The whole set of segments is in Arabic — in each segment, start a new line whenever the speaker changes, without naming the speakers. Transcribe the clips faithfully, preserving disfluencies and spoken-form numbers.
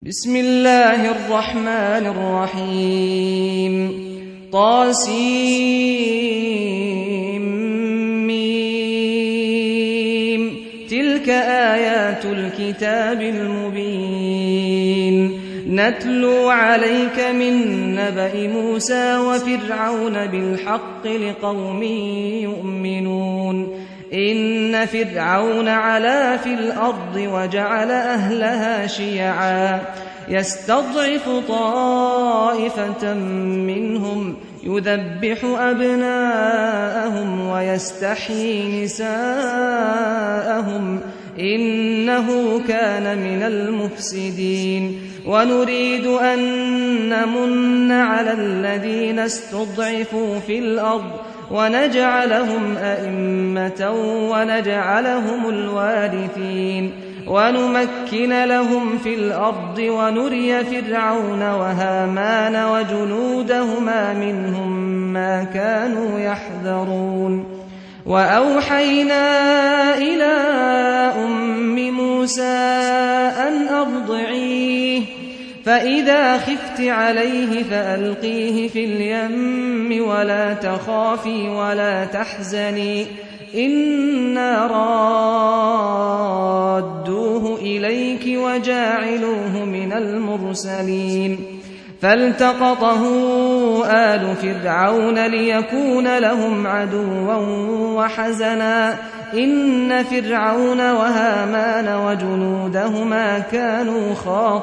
بسم الله الرحمن الرحيم طاسيم تلك آيات الكتاب المبين نتلو عليك من نبأ موسى وفرعون بالحق لقوم يؤمنون إن فرعون علا في الأرض وجعل أهلها شيعا يستضعف طائفة منهم يذبح أبناءهم ويستحيي نساءهم إنه كان من المفسدين ونريد أن نمن على الذين استضعفوا في الأرض ونجعلهم أئمة ونجعلهم الوارثين ونمكن لهم في الأرض ونري فرعون وهامان وجنودهما منهم ما كانوا يحذرون وأوحينا إلى أم موسى أن أرضعيه فإذا خفت عليه فألقيه في اليم ولا تخافي ولا تحزني إنا رادوه إليك وجاعلوه من المرسلين فالتقطه آل فرعون ليكون لهم عدوا وحزنا إن فرعون وهامان وجنودهما كانوا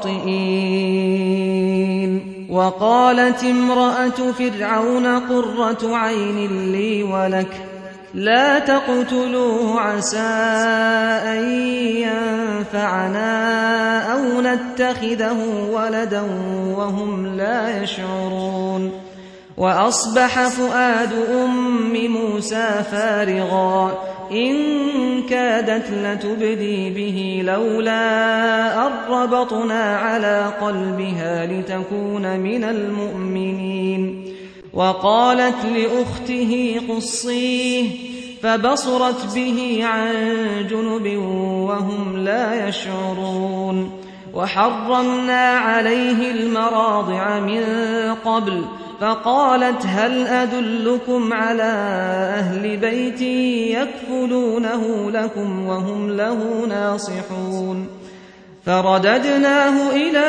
خاطئين وقالت امرأة فرعون قرة عين لي ولك لا تقتلوه عسى أن ينفعنا أو نتخذه ولدا وهم لا يشعرون وأصبح فؤاد أم موسى فارغا إن كادت لتبدي به لولا أن ربطنا على قلبها لتكون من المؤمنين وقالت لأخته قصيه فبصرت به عن جنب وهم لا يشعرون وحرمنا عليه المراضع من قبل فقالت هل أدلكم على أهل بيت يكفلونه لكم وهم له ناصحون فرددناه إلى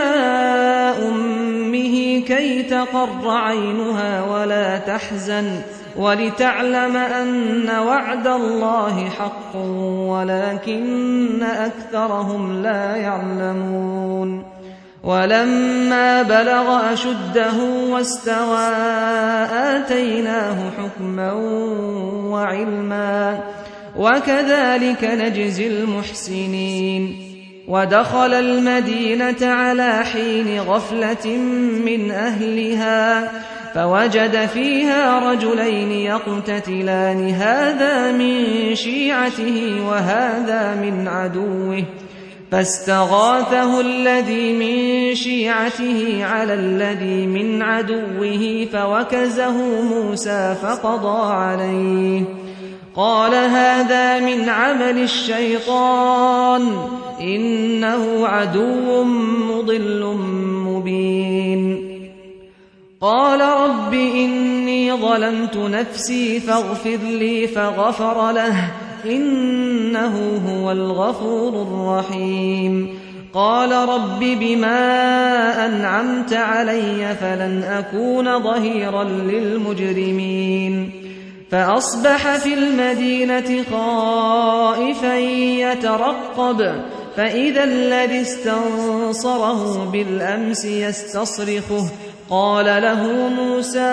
أمه كي تقر عينها ولا تحزن ولتعلم أن وعد الله حق ولكن أكثرهم لا يعلمون ولما بلغ أشده واستوى آتيناه حكما وعلما وكذلك نجزي المحسنين ودخل المدينة على حين غفلة من أهلها فوجد فيها رجلين يقتتلان هذا من شيعته وهذا من عدوه فاستغاثه الذي من شيعته على الذي من عدوه فوكزه موسى فقضى عليه قال هذا من عمل الشيطان إنه عدو مضل مبين قال رب إني ظلمت نفسي فاغفر لي فغفر له إنه هو الغفور الرحيم قال رب بما أنعمت علي فلن أكون ظهيرا للمجرمين فأصبح في المدينة خائفا يترقب فإذا الذي استنصره بالأمس يستصرخه قال له موسى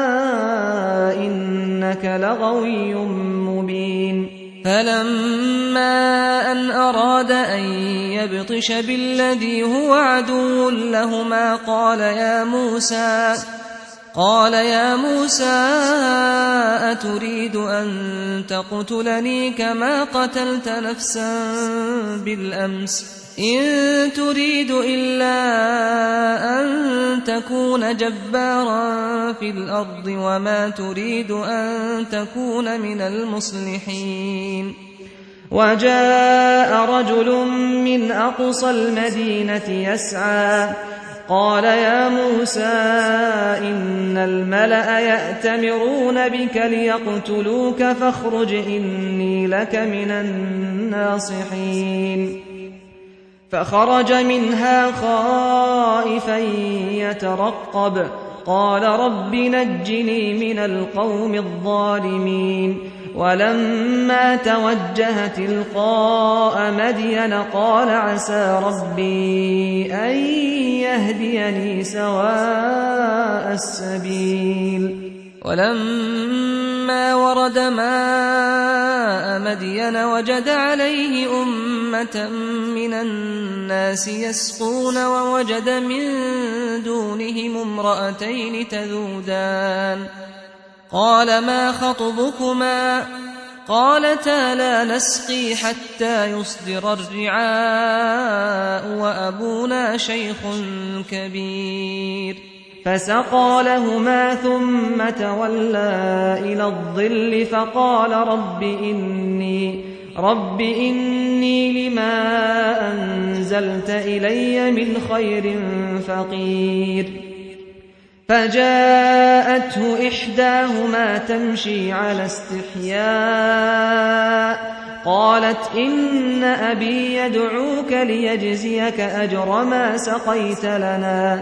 إنك لغوي مبين فلما أن أراد أن يبطش بالذي هو عدو لهما قال يا موسى قال يا موسى أتريد أن تقتلني كما قتلت نفسا بالأمس إن تريد إلا أن تكون جبارا في الأرض وما تريد أن تكون من المصلحين وجاء رجل من أقصى المدينة يسعى قال يا موسى إن الملأ يأتمرون بك ليقتلوك فاخرج إني لك من الناصحين فخرج منها خائفا يترقب قال رب نجني من القوم الظالمين ولما توجه تلقاء مدين قال عسى ربي أن يهديني سواء السبيل ولما ورد ماء مدين وجد عليه أمة من الناس يسقون ووجد من دونهم امرأتين تذودان قال ما خطبكما قالتا لا نسقي حتى يصدر الرعاء وأبونا شيخ كبير فسقى لهما ثم تولى إلى الظل فقال رب إني رب إني لما أنزلت إلي من خير فقير فجاءته إحداهما تمشي على استحياء قالت إن أبي يدعوك ليجزيك أجر ما سقيت لنا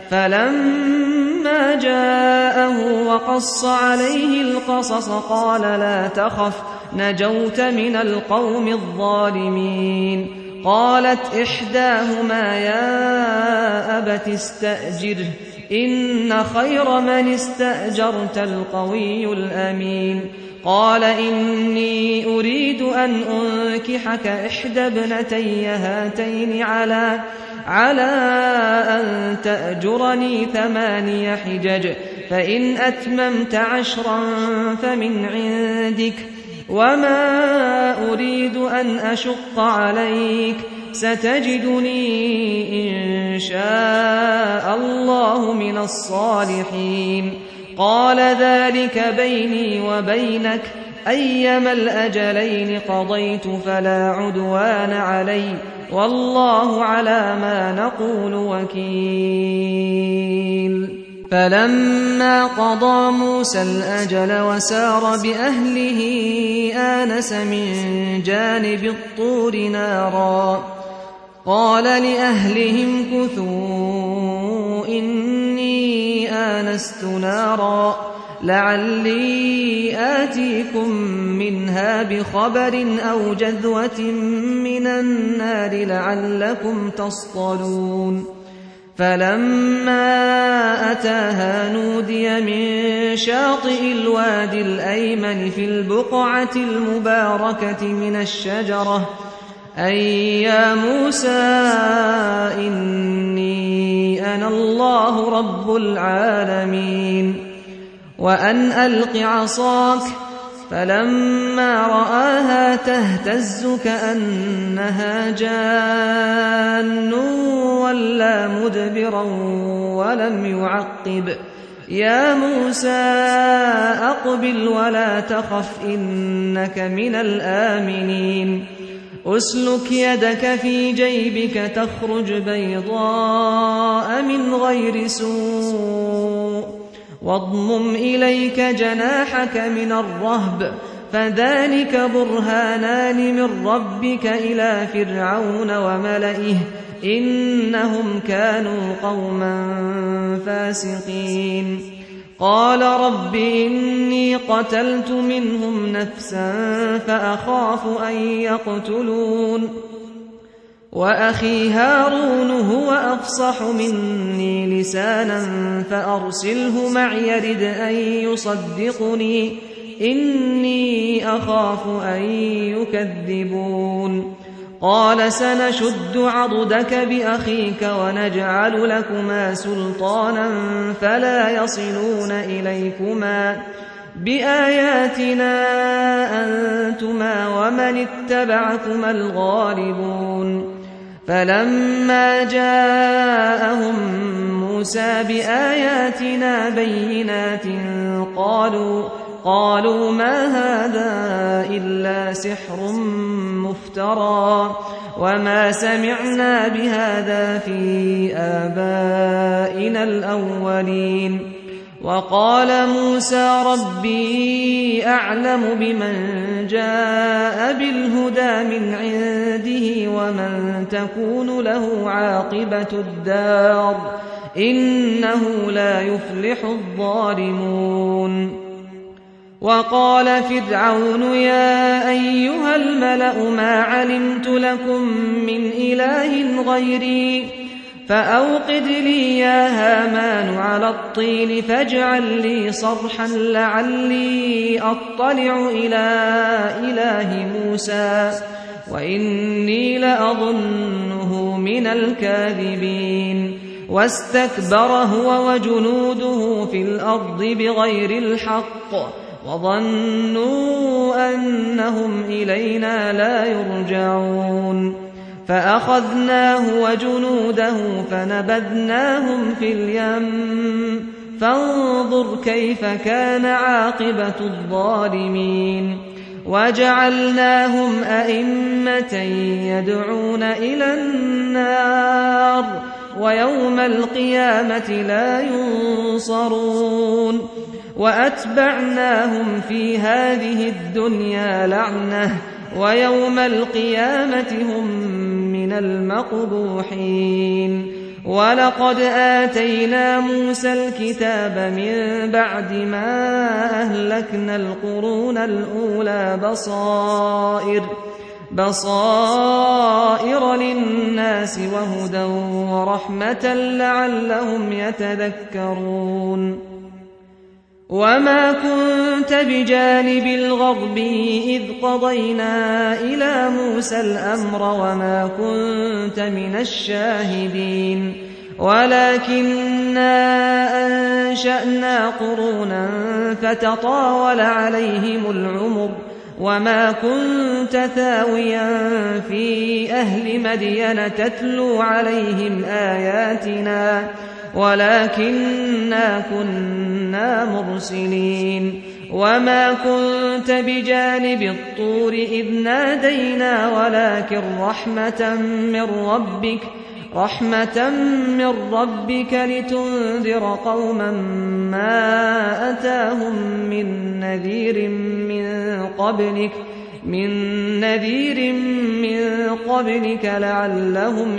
فلما جاءه وقص عليه القصص قال لا تخف نجوت من القوم الظالمين قالت إحداهما يا أبت استأجره إن خير من استأجرت القوي الأمين قال إني أريد أن أنكحك إحدى ابنتي هاتين على على أن تأجرني ثماني حجج فإن أتممت عشرا فمن عندك وما أريد أن أشق عليك ستجدني إن شاء الله من الصالحين قال ذلك بيني وبينك أيما الأجلين قضيت فلا عدوان علي والله على ما نقول وكيل فلما قضى موسى الأجل وسار بأهله آنس من جانب الطور نارا قال لأهلهم كثوا إني آنست نارا لعلي آتيكم منها بخبر أو جذوة من النار لعلكم تصطلون فلما أتاها نودي من شاطئ الوادي الأيمن في البقعة المباركة من الشجرة أي يا موسى إني أنا الله رب العالمين وأن ألق عصاك فلما رآها تهتز كأنها جان ولا مدبرا ولم يعقب يا موسى أقبل ولا تخف إنك من الآمنين أسلك يدك في جيبك تخرج بيضاء من غير سوء واضمم إليك جناحك من الرهب فذلك برهانان من ربك إلى فرعون وملئه إنهم كانوا قوما فاسقين قال رب إني قتلت منهم نفسا فأخاف أن يقتلون وأخي هارون هو أفصح مني لسانا فأرسله معي يرد أن يصدقني إني أخاف أن يكذبون قال سنشد عضدك بأخيك ونجعل لكما سلطانا فلا يصلون إليكما بآياتنا أنتما ومن اتبعكما الغالبون فلما جاءهم موسى بآياتنا بينات قالوا قالوا ما هذا إلا سحر مفترى وما سمعنا بهذا في آبائنا الأولين. وقال موسى ربي أعلم بمن جاء بالهدى من عنده ومن تكون له عاقبة الدار إنه لا يفلح الظالمون. وقال فرعون يا أيها الملأ ما علمت لكم من إله غيري فأوقد لي يا هامان على الطين فاجعل لي صرحا لعلي أطلع إلى إله موسى وإني لأظنه من الكاذبين. واستكبر هو وجنوده في الأرض بغير الحق وظنوا أنهم إلينا لا يرجعون. فأخذناه وجنوده فنبذناهم في اليم فانظر كيف كان عاقبة الظالمين. وجعلناهم أئمة يدعون إلى النار ويوم القيامة لا ينصرون. وأتبعناهم في هذه الدنيا لعنة ويوم القيامة هم من المقبوحين. ولقد آتينا موسى الكتاب من بعد ما أهلكنا القرون الأولى بصائر بصائر للناس وهدى ورحمة لعلهم يتذكرون. وما كنت بجانب الغرب إذ قضينا إلى موسى الأمر وما كنت من الشاهدين ولكننا أنشأنا قرونا فتطاول عليهم العمر وما كنت ثاويا في أهل مدين تتلو عليهم آياتنا ولكننا كنا مرسلين. وما كنت بجانب الطور إذ نادينا ولكن رحمة من ربك رحمة من ربك لتنذر قوما ما أتاهم من نذير من قبلك من نذير من قبلك لعلهم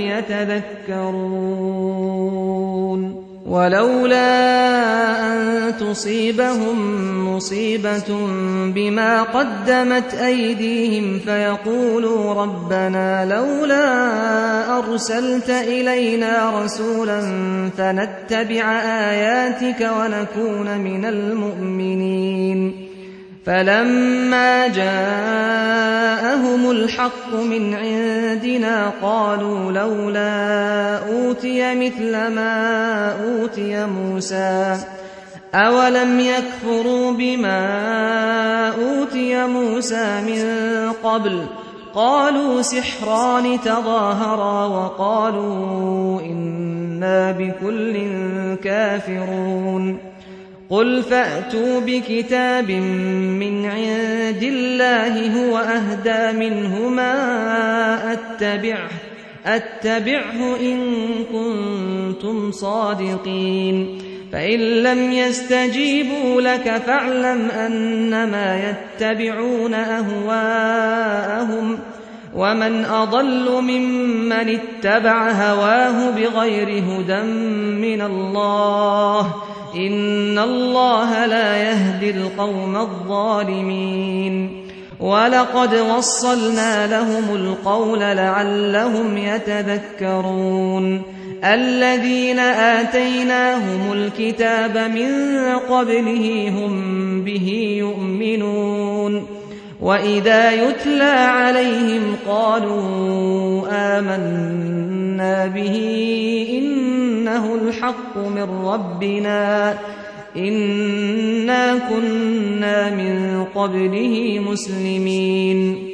يتذكرون. ولولا أن تصيبهم مصيبة بما قدمت أيديهم فيقولوا ربنا لولا أرسلت إلينا رسولا فنتبع آياتك ونكون من المؤمنين. فلما جاءهم الحق من عندنا قالوا لولا أوتي مثل ما أوتي موسى أولم يكفروا بما أوتي موسى من قبل قالوا سحران تظاهرا وقالوا إنا بكل كافرون. قل فأتوا بكتاب من عند الله هو أهدى منهما أتبعه, أتبعه إن كنتم صادقين. فإن لم يستجيبوا لك فاعلم أنما يتبعون أهواءهم ومن أضل ممن اتبع هواه بغير هدى من الله إن الله لا يهدي القوم الظالمين. ولقد وصلنا لهم القول لعلهم يتذكرون. الذين آتيناهم الكتاب من قبله هم به يؤمنون وإذا يتلى عليهم قالوا آمنا به إنه الحق من ربنا إنا كنا من قبله مسلمين.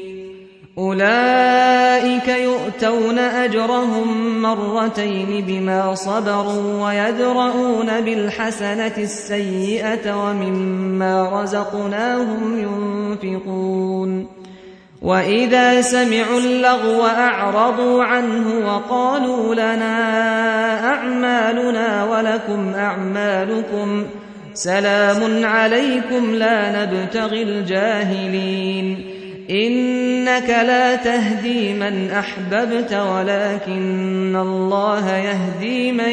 أولئك يؤتون أجرهم مرتين بما صبروا ويدرؤون بالحسنة السيئة ومما رزقناهم ينفقون. وإذا سمعوا اللغو أعرضوا عنه وقالوا لنا أعمالنا ولكم أعمالكم سلام عليكم لا نبتغي الجاهلين إنك لا تهدي من أحببت ولكن الله يهدي من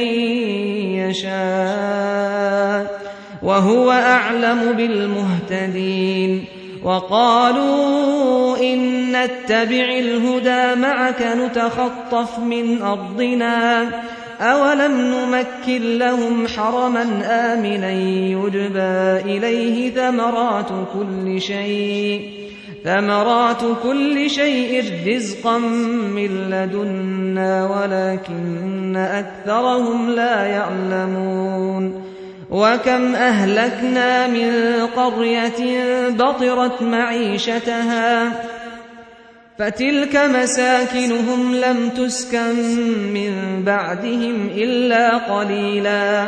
يشاء وهو أعلم بالمهتدين وقالوا إن نتبع الهدى معك نتخطف من أرضنا أولم نمكن لهم حرما آمنا يجبى إليه ثمرات كل شيء ثمرات كل شيء رزقا من لدنا ولكن أكثرهم لا يعلمون وكم أهلكنا من قرية بطرت معيشتها فتلك مساكنهم لم تسكن من بعدهم إلا قليلا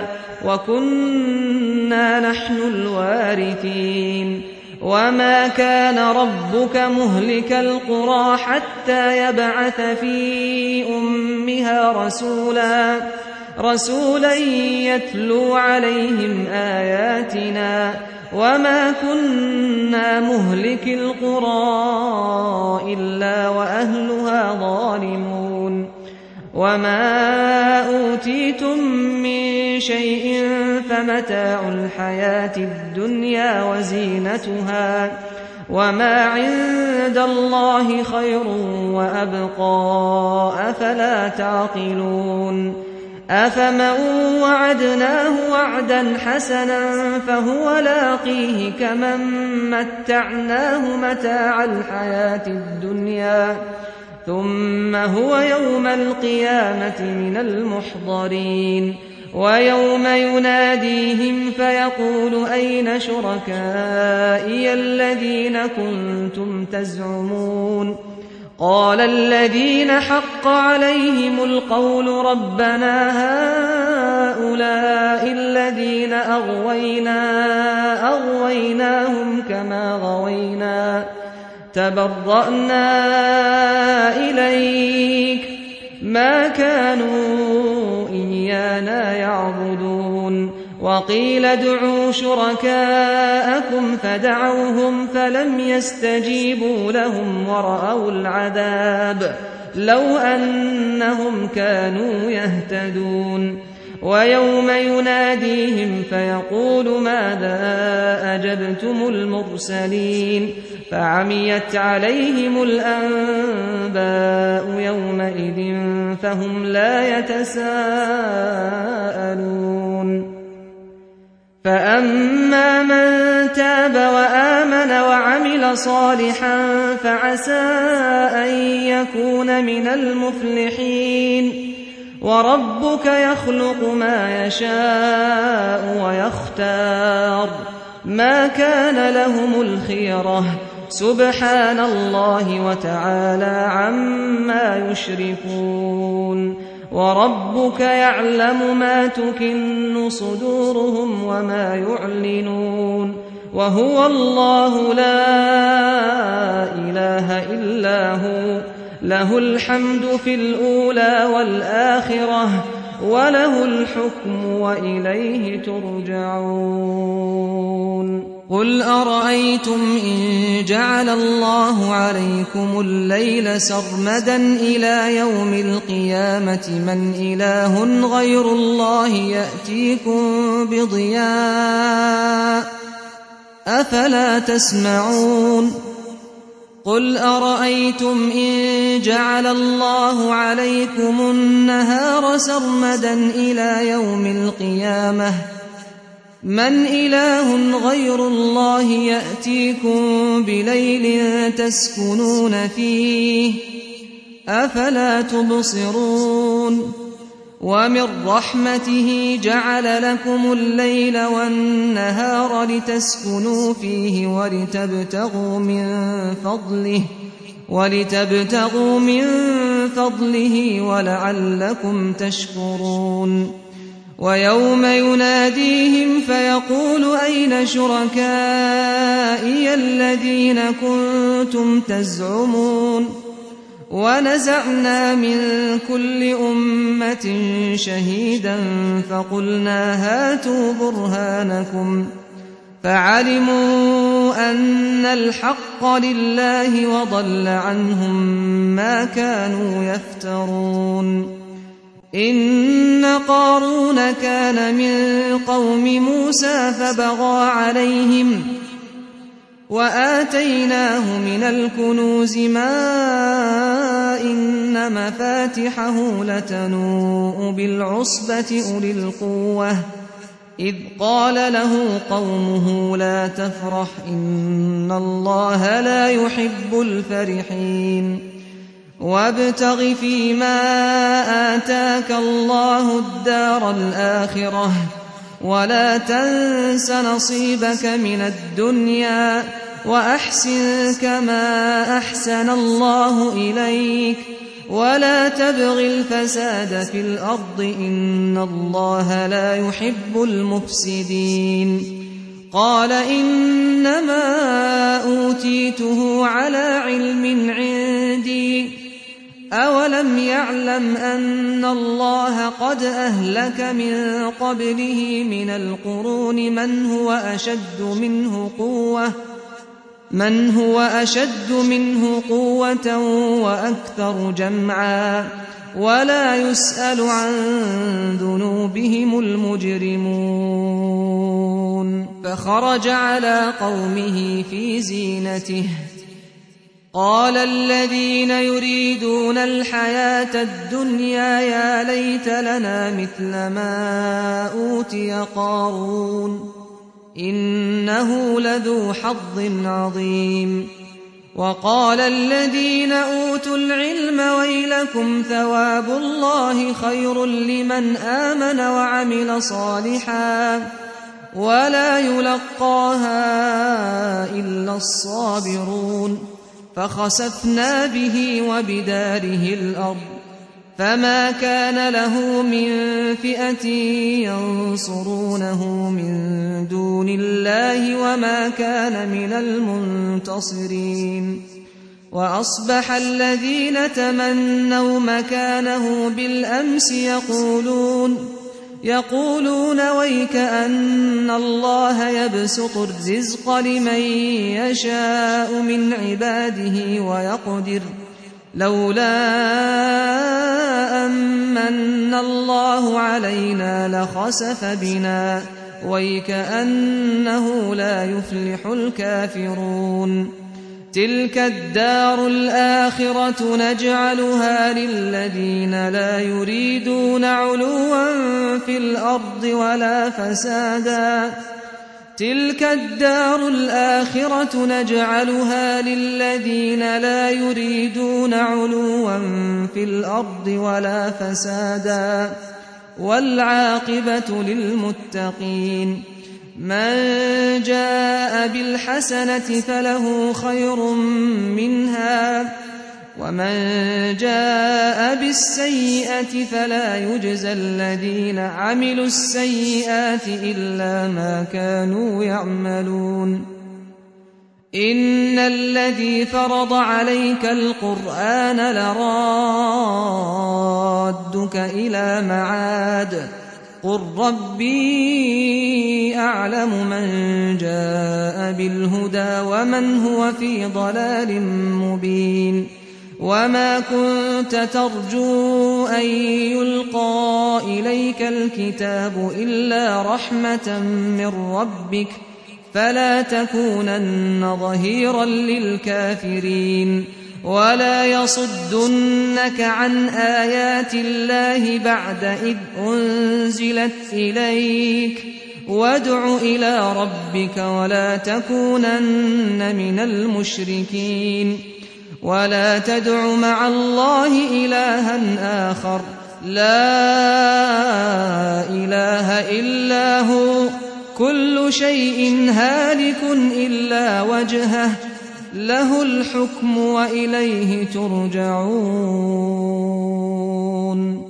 وكنا نحن الوارثين وما كان ربك مهلك القرى حتى يبعث في أمها رسولا رسولا يتلو عليهم آياتنا وما كنا مهلك القرى إلا وأهلها ظالمون وما أوتيتم من شيء فمتاع الحياة الدنيا وزينتها وما عند الله خير وأبقى أفلا تعقلون أفمن وعدناه وعدا حسنا فهو لاقيه كمن متعناه متاع الحياة الدنيا ثم هو يوم القيامة من المحضرين ويوم يناديهم فيقول أين شركائي الذين كنتم تزعمون قال الذين حق عليهم القول ربنا هؤلاء الذين أغوينا أغويناهم كما غوينا تبرأنا إليك ما كانوا إيانا يعبدون وقيل ادعوا شركاءكم فدعوهم فلم يستجيبوا لهم ورأوا العذاب لو أنهم كانوا يهتدون ويوم يناديهم فيقول ماذا أجبتم المرسلين فعميت عليهم الأنباء يومئذ فهم لا يتساءلون فأما من تاب وآمن وعمل صالحا فعسى أن يكون من المفلحين وربك يخلق ما يشاء ويختار ما كان لهم الخيرة سبحان الله وتعالى عما يشركون وربك يعلم ما تكن صدورهم وما يعلنون وهو الله لا إله إلا هو له الحمد في الأولى والآخرة وله الحكم وإليه ترجعون قل أرأيتم إن جعل الله عليكم الليل سرمدا إلى يوم القيامة من إله غير الله يأتيكم بضياء أفلا تسمعون قل أرأيتم إن جعل الله عليكم النهار سرمدا إلى يوم القيامة من إله غير الله يأتيكم بليل تسكنون فيه أفلا تبصرون ومن رحمته جعل لكم الليل والنهار لتسكنوا فيه ولتبتغوا من فضله ولتبتغوا من فضله ولعلكم تشكرون ويوم يناديهم فيقول أين شركائي الذين كنتم تزعمون ونزعنا من كل أمة شهيدا فقلنا هاتوا برهانكم فعلموا أن الحق لله وضل عنهم ما كانوا يفترون. إن قارون كان من قوم موسى فبغى عليهم وآتيناه من الكنوز ما إن مفاتحه لتنوء بالعصبة أولي القوة إذ قال له قومه لا تفرح إن الله لا يحب الفرحين وابتغ فيما آتاك الله الدار الآخرة ولا تنس نصيبك من الدنيا وأحسن كما أحسن الله إليك ولا تبغ الفساد في الأرض إن الله لا يحب المفسدين. قال إنما أوتيته على علم عندي أولم يعلم أن الله قد أهلك من قبله من القرون من هو أشد منه قوة من هو أشد منه قوة وأكثر جمعا ولا يسأل عن ذنوبهم المجرمون. فخرج على قومه في زينته قال الذين يريدون الحياة الدنيا يا ليت لنا مثل ما أوتي قارون إنه لذو حظ عظيم. وقال الذين أوتوا العلم ويلكم ثواب الله خير لمن آمن وعمل صالحا ولا يلقاها إلا الصابرون. فخسفنا به وبداره الأرض فما كان له من فئة ينصرونه من دون الله وما كان من المنتصرين. وأصبح الذين تمنوا مكانه بالأمس يقولون يقولون ويك أن الله يبسط الرزق لمن يشاء من عباده ويقدر لولا أمن الله علينا لخسف بنا ويك أنه لا يفلح الكافرون. تلك الدار الآخرة نجعلها للذين لا يريدون علوا في الأرض ولا فسادا تلك الدار الآخرة نجعلها للذين لا يريدون علوا في الأرض ولا فسادا والعاقبة للمتقين. من جاء بالحسنة فله خير منها ومن جاء بالسيئة فلا يجزى الذين عملوا السيئات إلا ما كانوا يعملون. إن الذي فرض عليك القرآن لرادك إلى معاد قل ربي أعلم من جاء بالهدى ومن هو في ضلال مبين. وما كنت ترجو أن يلقى إليك الكتاب إلا رحمة من ربك فلا تكونن ظهيرا للكافرين. ولا يصدنك عن آيات الله بعد إذ أنزلت إليك وادع إلى ربك ولا تكونن من المشركين. ولا تدع مع الله إلها آخر لا إله إلا هو كل شيء هالك إلا وجهه له الحكم وإليه ترجعون.